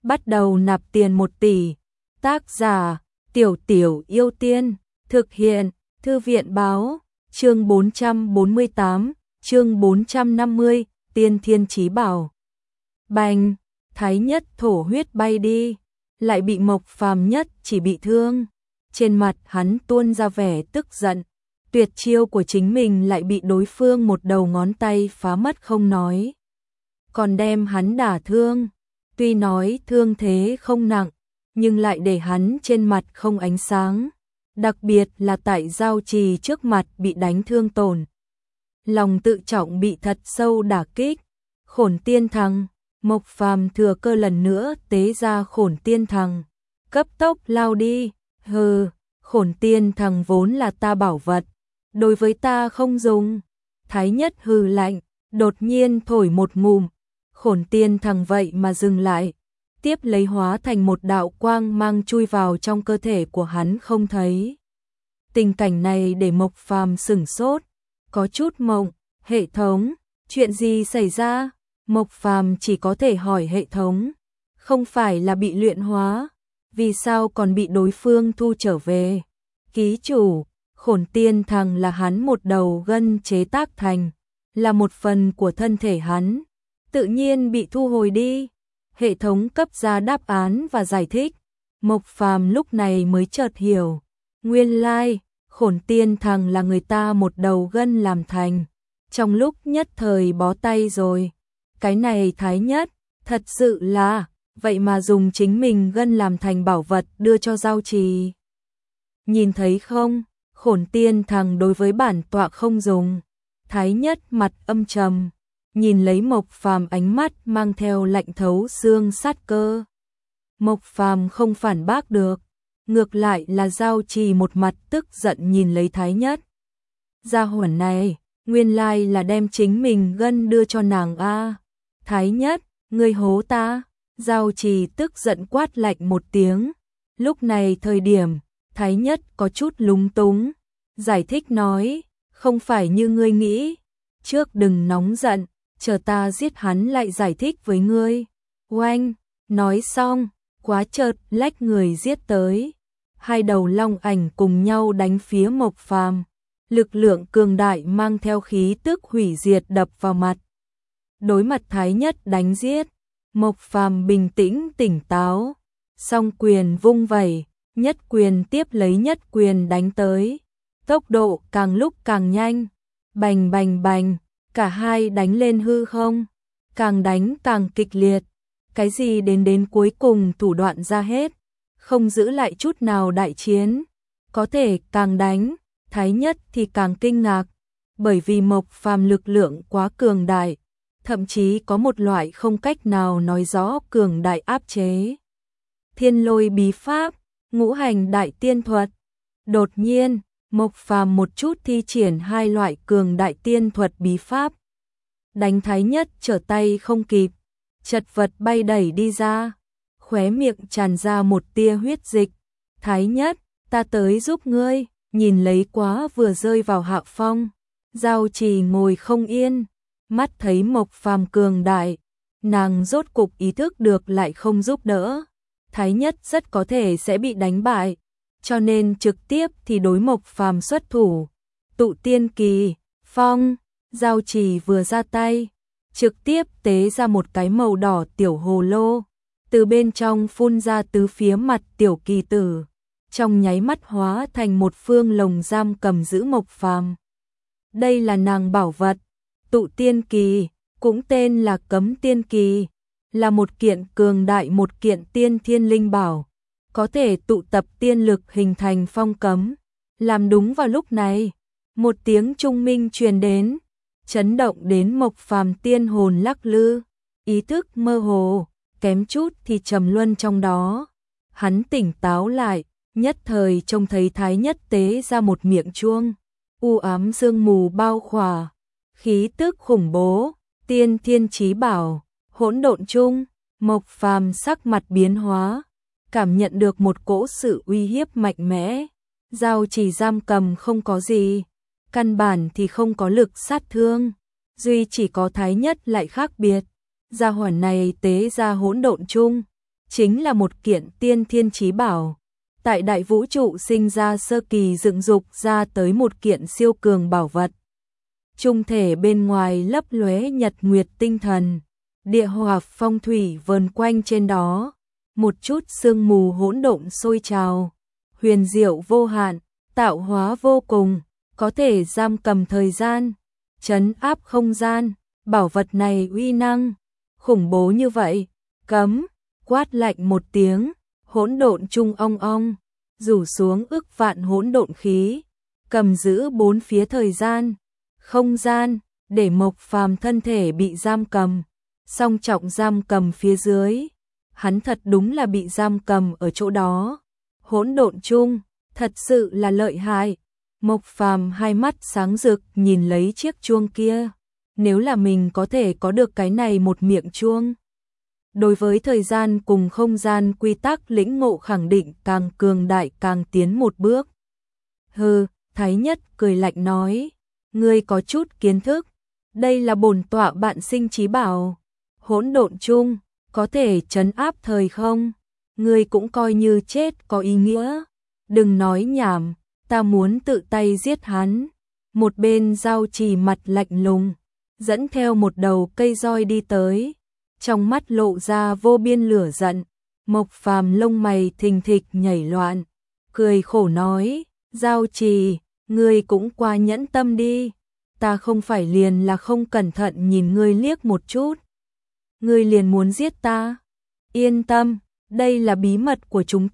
bắt đầu nạp tiền 1 tỷ. Tác giả Tiểu Tiểu Yêu Tiên, thực hiện Thư viện báo, chương 448, chương 450, Tiên Thiên Chí Bảo. Bành, Thái Nhất thổ huyết bay đi, lại bị Mộc Phàm nhất chỉ bị thương. Trên mặt hắn tuôn ra vẻ tức giận, tuyệt chiêu của chính mình lại bị đối phương một đầu ngón tay phá mất không nói, còn đem hắn đả thương. Tuy nói thương thế không nặng, nhưng lại để hắn trên mặt không ánh sáng, đặc biệt là tại giao trì trước mặt bị đánh thương tổn. Lòng tự trọng bị thật sâu đả kích. Khổn Tiên Thằng, Mộc Phàm thừa cơ lần nữa tế ra Khổn Tiên Thằng, cấp tốc lao đi. Hừ, Khổn Tiên Thằng vốn là ta bảo vật, đối với ta không dùng. Thái Nhất hừ lạnh, đột nhiên thổi một ngụm, Khổn Tiên Thằng vậy mà dừng lại, tiếp lấy hóa thành một đạo quang mang chui vào trong cơ thể của hắn không thấy. Tình cảnh này để Mộc Phàm sửng sốt, có chút mộng. Hệ thống, chuyện gì xảy ra? Mộc Phàm chỉ có thể hỏi hệ thống, không phải là bị luyện hóa, vì sao còn bị đối phương thu trở về? Ký chủ, Khổn Tiên Thằng là hắn một đầu gân chế tác thành, là một phần của thân thể hắn, tự nhiên bị thu hồi đi. Hệ thống cấp ra đáp án và giải thích. Mộc Phàm lúc này mới chợt hiểu, nguyên lai Khổn Tiên Thằng là người ta một đầu gân làm thành. Trong lúc nhất thời bó tay rồi, cái này Thái Nhất, thật sự là, vậy mà dùng chính mình gân làm thành bảo vật đưa cho giao trì. Nhìn thấy không, Khổn Tiên Thằng đối với bản tọa không dùng. Thái Nhất mặt âm trầm, nhìn lấy Mộc Phàm ánh mắt mang theo lạnh thấu xương sát cơ. Mộc Phàm không phản bác được, ngược lại là giao trì một mặt tức giận nhìn lấy Thái Nhất. Gia hỏa này, nguyên lai là đem chính mình gân đưa cho nàng a. Thái Nhất, ngươi hố ta. Giao trì tức giận quát lạnh một tiếng. Lúc này thời điểm, Thái Nhất có chút lúng túng, giải thích nói, không phải như ngươi nghĩ, trước đừng nóng giận, chờ ta giết hắn lại giải thích với ngươi. Oanh, nói xong, quá chợt lách người giết tới. Hai đầu long ảnh cùng nhau đánh phía Mộc Phàm, lực lượng cường đại mang theo khí tức hủy diệt đập vào mặt. Đối mặt Thái Nhất đánh giết, Mộc Phàm bình tĩnh tỉnh táo, song quyền vung vẩy, nhất quyền tiếp lấy nhất quyền đánh tới, tốc độ càng lúc càng nhanh, bành bành bành, cả hai đánh lên hư không, càng đánh càng kịch liệt, cái gì đến cuối cùng thủ đoạn ra hết, không giữ lại chút nào đại chiến, có thể càng đánh, Thái Nhất thì càng kinh ngạc, bởi vì Mộc Phàm lực lượng quá cường đại, thậm chí có một loại không cách nào nói rõ cường đại áp chế. Thiên Lôi bí pháp, Ngũ Hành đại tiên thuật. Đột nhiên, Mộc Phàm một chút thi triển hai loại cường đại tiên thuật bí pháp. Đánh Thái Nhất trở tay không kịp, chật vật bay đẩy đi ra, khóe miệng tràn ra một tia huyết dịch. Thái Nhất, ta tới giúp ngươi. Nhìn lấy quá vừa rơi vào hạ phong, giao trì ngồi không yên, mắt thấy Mộc Phàm cường đại, nàng rốt cục ý thức được lại không giúp đỡ. Thái Nhất rất có thể sẽ bị đánh bại, cho nên trực tiếp thì đối Mộc Phàm xuất thủ. Tụ Tiên Kỳ, phong, giao trì vừa ra tay, trực tiếp tế ra một cái màu đỏ tiểu hồ lô, từ bên trong phun ra tứ phía mặt tiểu kỳ tử, trong nháy mắt hóa thành một phương lồng giam cầm giữ Mộc Phàm. Đây là nàng bảo vật, Tụ Tiên Kỳ, cũng tên là Cấm Tiên Kỳ, là một kiện cường đại một kiện tiên thiên linh bảo, có thể tụ tập tiên lực hình thành phong cấm. Làm đúng vào lúc này, một tiếng trung minh truyền đến, chấn động đến Mộc Phàm tiên hồn lắc lư, ý thức mơ hồ, kém chút thì trầm luân trong đó. Hắn tỉnh táo lại, nhất thời trông thấy Thái Nhất tế ra một miệng chuông, u ám sương mù bao khỏa, khí tức khủng bố, Tiên Thiên Chí Bảo, Hỗn Độn Chung. Mộc Phàm sắc mặt biến hóa, cảm nhận được một cỗ sự uy hiếp mạnh mẽ. Giao chỉ giam cầm không có gì, căn bản thì không có lực sát thương, duy chỉ có Thái Nhất lại khác biệt. Gia hỏa này tế ra Hỗn Độn Chung, chính là một kiện tiên thiên chí bảo. Tại đại vũ trụ sinh ra sơ kỳ dựng dục ra tới một kiện siêu cường bảo vật. Trung thể bên ngoài lấp lóe nhật nguyệt tinh thần, địa hỏa phong thủy vờn quanh trên đó, một chút sương mù hỗn độn sôi trào, huyền diệu vô hạn, tạo hóa vô cùng, có thể giam cầm thời gian, trấn áp không gian, bảo vật này uy năng khủng bố như vậy. Cấm, quát lạnh một tiếng, hỗn độn trung ong ong, rủ xuống ức vạn hỗn độn khí, cầm giữ bốn phía thời gian, không gian, để Mộc Phàm thân thể bị giam cầm, song trọng giam cầm phía dưới. Hắn thật đúng là bị giam cầm ở chỗ đó. Hỗn độn chung, thật sự là lợi hại. Mộc Phàm hai mắt sáng rực nhìn lấy chiếc chuông kia. Nếu là mình có thể có được cái này một miệng chuông, đối với thời gian cùng không gian quy tắc lĩnh ngộ khẳng định càng cường đại càng tiến một bước. Hừ, Thái Nhất cười lạnh nói, ngươi có chút kiến thức, đây là bổn tọa bạn sinh chí bảo. Hỗn độn chung, có thể trấn áp thời không, ngươi cũng coi như chết có ý nghĩa. Đừng nói nhảm, ta muốn tự tay giết hắn. Một bên Giao Trì mặt lạnh lùng, dẫn theo một đầu cây roi đi tới, trong mắt lộ ra vô biên lửa giận. Mộc Phàm lông mày thình thịch nhảy loạn, cười khổ nói, Giao Trì, ngươi cũng quá nhẫn tâm đi, ta không phải liền là không cẩn thận nhìn ngươi liếc một chút, ngươi liền muốn giết ta. Yên tâm, đây là bí mật của chúng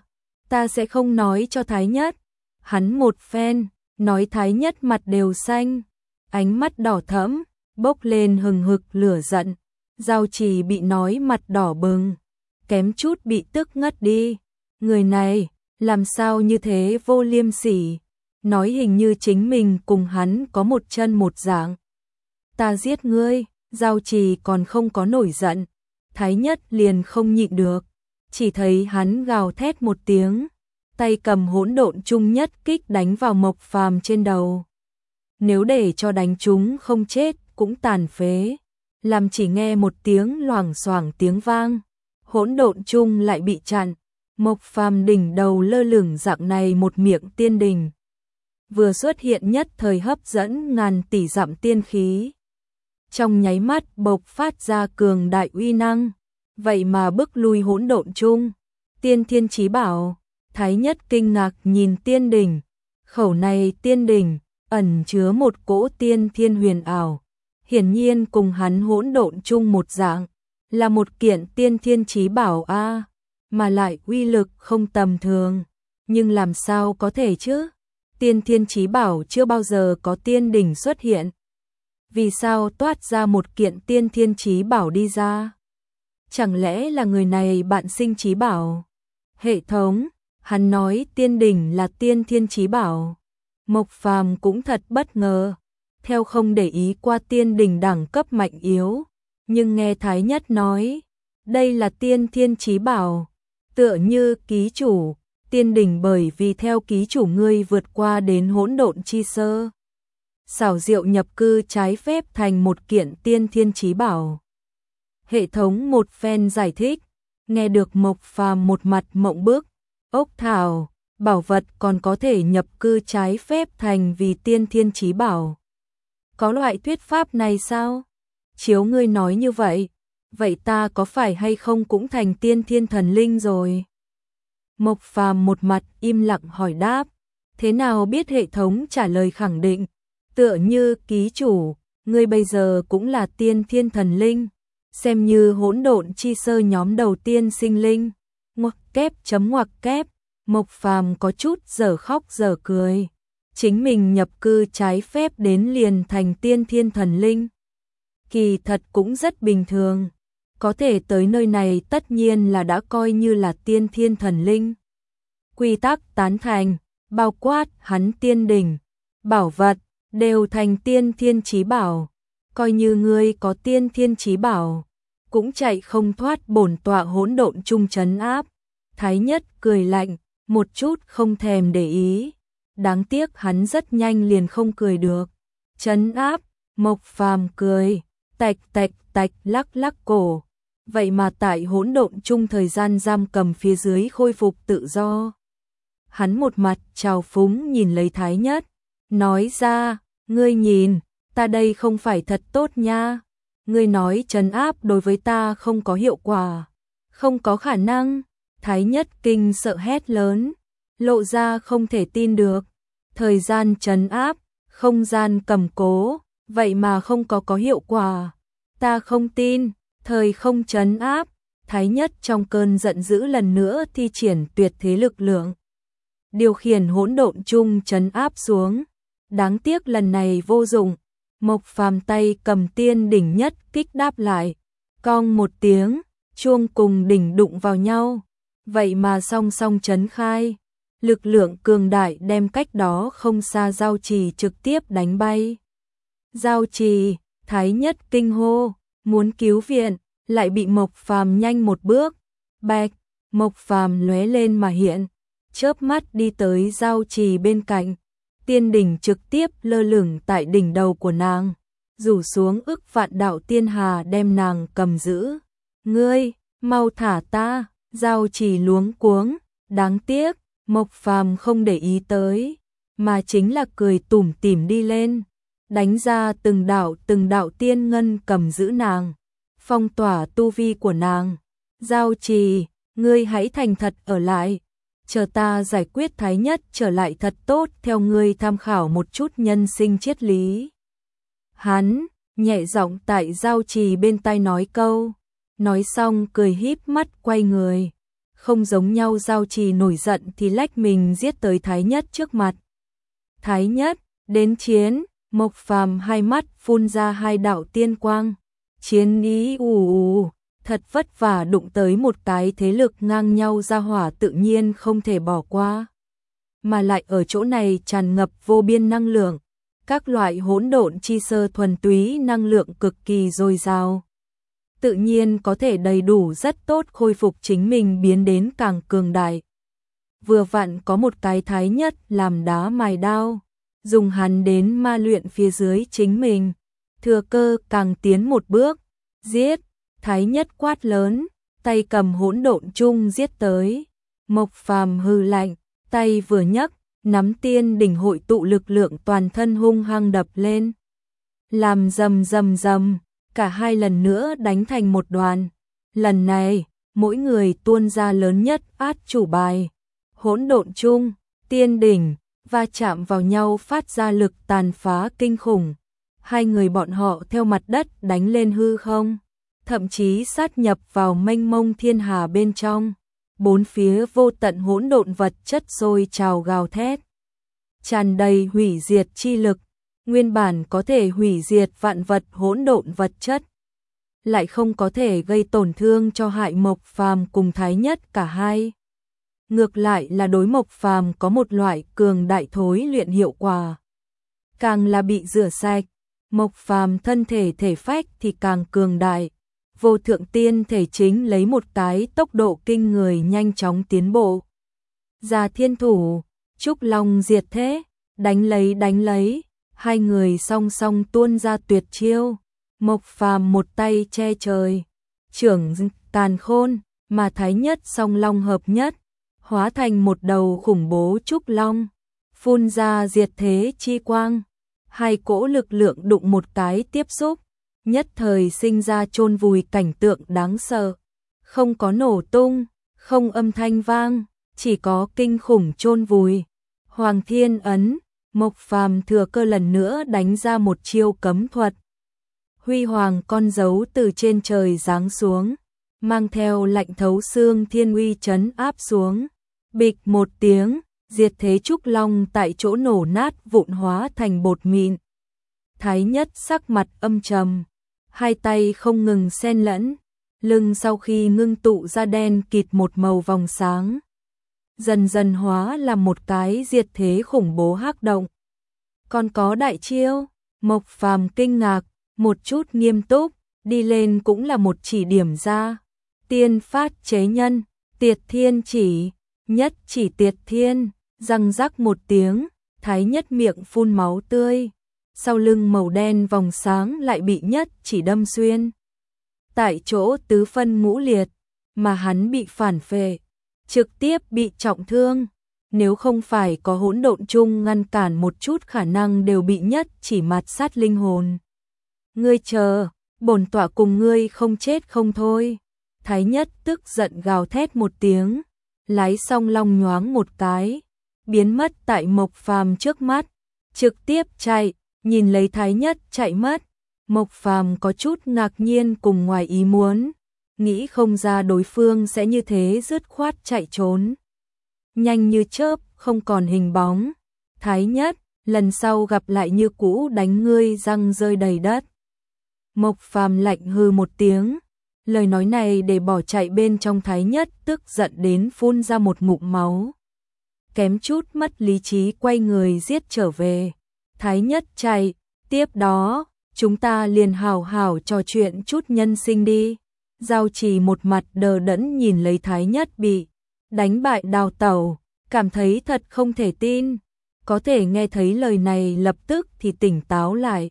ta sẽ không nói cho Thái Nhất. Hắn một phen, nói Thái Nhất mặt đều xanh, ánh mắt đỏ thẫm, bốc lên hừng hực lửa giận. Giao Trì bị nói mặt đỏ bừng, kém chút bị tức ngất đi. Người này, làm sao như thế vô liêm sỉ, nói hình như chính mình cùng hắn có một chân một dạng. Ta giết ngươi. Giao Trì còn không có nổi giận, Thái Nhất liền không nhịn được, chỉ thấy hắn gào thét một tiếng, tay cầm hỗn độn chung nhất kích đánh vào Mộc Phàm trên đầu. Nếu để cho đánh chúng không chết cũng tàn phế. Làm chỉ nghe một tiếng loảng xoảng tiếng vang, hỗn độn chung lại bị chặn. Mộc Phàm đỉnh đầu lơ lửng dạng này một miệng tiên đình, vừa xuất hiện nhất thời hấp dẫn ngàn tỷ dặm tiên khí, trong nháy mắt bộc phát ra cường đại uy năng, vậy mà bức lui hỗn độn chung. Tiên thiên chí bảo. Thái Nhất kinh ngạc nhìn tiên đỉnh, khẩu này tiên đỉnh ẩn chứa một cỗ tiên thiên huyền ảo, hiển nhiên cùng hắn hỗn độn chung một dạng, là một kiện tiên thiên chí bảo a, mà lại uy lực không tầm thường. Nhưng làm sao có thể chứ? Tiên thiên chí bảo chưa bao giờ có tiên đỉnh xuất hiện. Vì sao toát ra một kiện tiên thiên chí bảo đi ra? Chẳng lẽ là người này bạn sinh chí bảo? Hệ thống, hắn nói tiên đỉnh là tiên thiên chí bảo. Mộc Phàm cũng thật bất ngờ, theo không để ý qua tiên đỉnh đẳng cấp mạnh yếu, nhưng nghe Thái Nhất nói, đây là tiên thiên chí bảo, tựa như ký chủ, tiên đỉnh bởi vì theo ký chủ ngươi vượt qua đến hỗn độn chi sơ, xảo diệu nhập cư trái phép thành một kiện tiên thiên chí bảo. Hệ thống một phen giải thích, nghe được Mộc Phàm một mặt mộng bức, ốc thảo, bảo vật còn có thể nhập cư trái phép thành vì tiên thiên chí bảo. Có loại thuyết pháp này sao? Chiếu ngươi nói như vậy, vậy ta có phải hay không cũng thành tiên thiên thần linh rồi? Mộc Phàm một mặt im lặng hỏi đáp, thế nào biết hệ thống trả lời khẳng định, tựa như ký chủ, ngươi bây giờ cũng là tiên thiên thần linh, xem như hỗn độn chi sơ nhóm đầu tiên sinh linh. Ngoặc kép chấm ngoặc kép, Mộc Phàm có chút dở khóc dở cười. Chính mình nhập cư trái phép đến liền thành tiên thiên thần linh. Kỳ thật cũng rất bình thường. Có thể tới nơi này tất nhiên là đã coi như là tiên thiên thần linh. Quy tắc tán thành, bao quát hắn tiên đỉnh, bảo vật, đều thành tiên thiên chí bảo. Coi như ngươi có tiên thiên chí bảo, cũng chạy không thoát bổn tọa hỗn độn chung trấn áp. Thái Nhất cười lạnh, một chút không thèm để ý. Đáng tiếc hắn rất nhanh liền không cười được. Trấn áp, Mộc Phàm cười, tạch tạch tạch lắc lắc cổ. vậy mà tại hỗn độn chung thời gian giam cầm phía dưới khôi phục tự do. Hắn một mặt trào phúng nhìn lấy Thái Nhất, nói ra, ngươi nhìn, ta đây không phải thật tốt nha. Ngươi nói trấn áp đối với ta không có hiệu quả, không có khả năng. Thái Nhất kinh sợ hét lớn, lộ ra không thể tin được. Thời gian trấn áp, không gian cầm cố, vậy mà không có hiệu quả. Ta không tin, thời không trấn áp. Thái Nhất trong cơn giận dữ lần nữa thi triển tuyệt thế lực lượng, điều khiển hỗn độn chung trấn áp xuống. Đáng tiếc lần này vô dụng. Mộc Phàm tay cầm tiên đỉnh nhất kích đáp lại, cong một tiếng, chuông cùng đỉnh đụng vào nhau, vậy mà song song chấn khai. Lực lượng cường đại đem cách đó không xa Giao Trì trực tiếp đánh bay. Giao Trì, Thái Nhất kinh hô, muốn cứu viện, lại bị Mộc Phàm nhanh một bước. Bạch, Mộc Phàm lóe lên mà hiện, chớp mắt đi tới Giao Trì bên cạnh. Tiên đỉnh trực tiếp lơ lửng tại đỉnh đầu của nàng, rủ xuống ức vạn đạo tiên hà đem nàng cầm giữ. Ngươi, mau thả ta. Giao Trì luống cuống, đáng tiếc, Mộc Phàm không để ý tới, mà chính là cười tủm tỉm đi lên, đánh ra từng đạo tiên ngân cầm giữ nàng, phong tỏa tu vi của nàng. Giao Trì, ngươi hãy thành thật ở lại, chờ ta giải quyết Thái Nhất trở lại thật tốt, theo ngươi tham khảo một chút nhân sinh triết lý. Hắn nhẹ giọng tại Giao Trì bên tai nói câu, nói xong cười híp mắt quay người. Không giống nhau, Giao Trì nổi giận thì lách mình giết tới Thái Nhất trước mặt. Thái Nhất, đến chiến. Mộc Phàm hai mắt phun ra hai đạo tiên quang, chiến ý ù, thật vất vả đụng tới một cái thế lực ngang nhau ra hỏa tự nhiên không thể bỏ qua. Mà lại ở chỗ này tràn ngập vô biên năng lượng, các loại hỗn độn chi sơ thuần túy năng lượng cực kỳ dồi dào. Tự nhiên có thể đầy đủ rất tốt khôi phục chính mình biến đến càng cường đại. Vừa vặn có một cái Thái Nhất làm đá mài đao, dùng hắn đến ma luyện phía dưới chính mình, thừa cơ càng tiến một bước, giết. Thái Nhất quát lớn, tay cầm hỗn độn chung giết tới. Mộc Phàm hừ lạnh, tay vừa nhấc, nắm tiên đỉnh hội tụ lực lượng toàn thân hung hăng đập lên. Làm rầm rầm rầm, cả hai lần nữa đánh thành một đoàn. Lần này, mỗi người tuôn ra lớn nhất át chủ bài. Hỗn độn chung, tiên đỉnh, va chạm vào nhau phát ra lực tàn phá kinh khủng. Hai người bọn họ theo mặt đất đánh lên hư không, thậm chí sát nhập vào mênh mông thiên hà bên trong. Bốn phía vô tận hỗn độn vật chất sôi trào gào thét, tràn đầy hủy diệt chi lực. Nguyên bản có thể hủy diệt vạn vật hỗn độn vật chất, lại không có thể gây tổn thương cho hại Mộc Phàm cùng Thái Nhất cả hai. Ngược lại là đối Mộc Phàm có một loại cường đại thối luyện hiệu quả. Càng là bị rửa sạch, Mộc Phàm thân thể thể phách thì càng cường đại. Vô thượng tiên thể chính lấy một cái tốc độ kinh người nhanh chóng tiến bộ. Già thiên thủ, Trúc Long diệt thế, đánh lấy. Hai người song song tuôn ra tuyệt chiêu. Mộc Phàm một tay che trời, trưởng càn khôn, mà Thái Nhất song long hợp nhất, hóa thành một đầu khủng bố trúc long, phun ra diệt thế chi quang. Hai cỗ lực lượng đụng một cái tiếp xúc, nhất thời sinh ra chôn vùi cảnh tượng đáng sợ. Không có nổ tung, không âm thanh vang, chỉ có kinh khủng chôn vùi. Hoàng Thiên Ấn, Mộc Phàm thừa cơ lần nữa đánh ra một chiêu cấm thuật. Huy hoàng con dấu từ trên trời giáng xuống, mang theo lạnh thấu xương thiên uy trấn áp xuống. Bịch một tiếng, diệt thế trúc long tại chỗ nổ nát vụn hóa thành bột mịn. Thái Nhất sắc mặt âm trầm, hai tay không ngừng xen lẫn, lưng sau khi ngưng tụ ra đen kịt một màu vòng sáng, dần dần hóa làm một cái diệt thế khủng bố hắc động. Còn có đại chiêu. Mộc Phàm kinh ngạc, một chút nghiêm túc, đi lên cũng là một chỉ điểm ra. Tiên phát chế nhân, tiệt thiên chỉ, nhất chỉ tiệt thiên, răng rắc một tiếng, Thái Nhất miệng phun máu tươi. Sau lưng màu đen vòng sáng lại bị nhất chỉ đâm xuyên. tại chỗ tứ phân ngũ liệt, mà hắn bị phản phệ, trực tiếp bị trọng thương. Nếu không phải có hỗn độn chung ngăn cản một chút khả năng đều bị nhất chỉ mạt sát linh hồn. Ngươi chờ, bổn tọa cùng ngươi không chết không thôi. Thái nhất tức giận gào thét một tiếng, lái song long nhoáng một cái, biến mất tại Mộc Phàm trước mắt, trực tiếp chạy, nhìn lấy Thái nhất chạy mất. Mộc Phàm có chút ngạc nhiên cùng ngoài ý muốn, nghĩ không ra đối phương sẽ như thế dứt khoát chạy trốn. Nhanh như chớp, không còn hình bóng. Thái nhất, lần sau gặp lại như cũ đánh ngươi răng rơi đầy đất. Mộc Phàm lạnh hừ một tiếng, lời nói này để bỏ chạy bên trong Thái nhất tức giận đến phun ra một ngụm máu. Kém chút mất lý trí quay người giết trở về. Thái nhất chạy, tiếp đó, chúng ta liền hào hào trò chuyện chút nhân sinh đi. Giao Trì một mặt đờ đẫn nhìn lấy Thái nhất bị đánh bại đào tẩu, cảm thấy thật không thể tin. Có thể nghe thấy lời này lập tức thì tỉnh táo lại.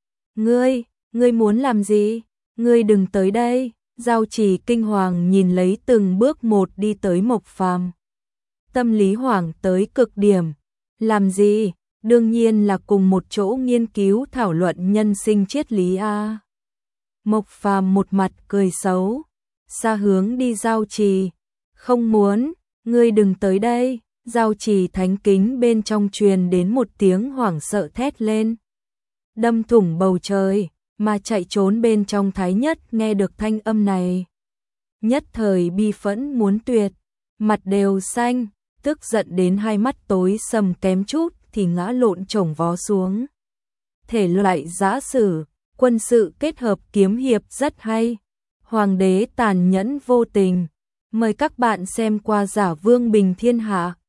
Ngươi muốn làm gì? Ngươi đừng tới đây. Giao Trì kinh hoàng nhìn lấy từng bước một đi tới Mộc Phàm. Tâm lý hoảng tới cực điểm. Làm gì? Đương nhiên là cùng một chỗ nghiên cứu thảo luận nhân sinh triết lý a. Mộc Phàm một mặt cười xấu, xa hướng đi Giao Trì. Không muốn, ngươi đừng tới đây. Giao Trì thánh kính bên trong truyền đến một tiếng hoảng sợ thét lên, đâm thủng bầu trời, mà chạy trốn bên trong Thái nhất nghe được thanh âm này. Nhất thời bi phẫn muốn tuyệt, mặt đều xanh, tức giận đến hai mắt tối sầm kém chút thì ngã lộn chồng vó xuống. Thể loại giã sử, quân sự kết hợp kiếm hiệp rất hay. Hoàng đế tàn nhẫn vô tình. Mời các bạn xem qua Giả Vương Bình Thiên Hạ.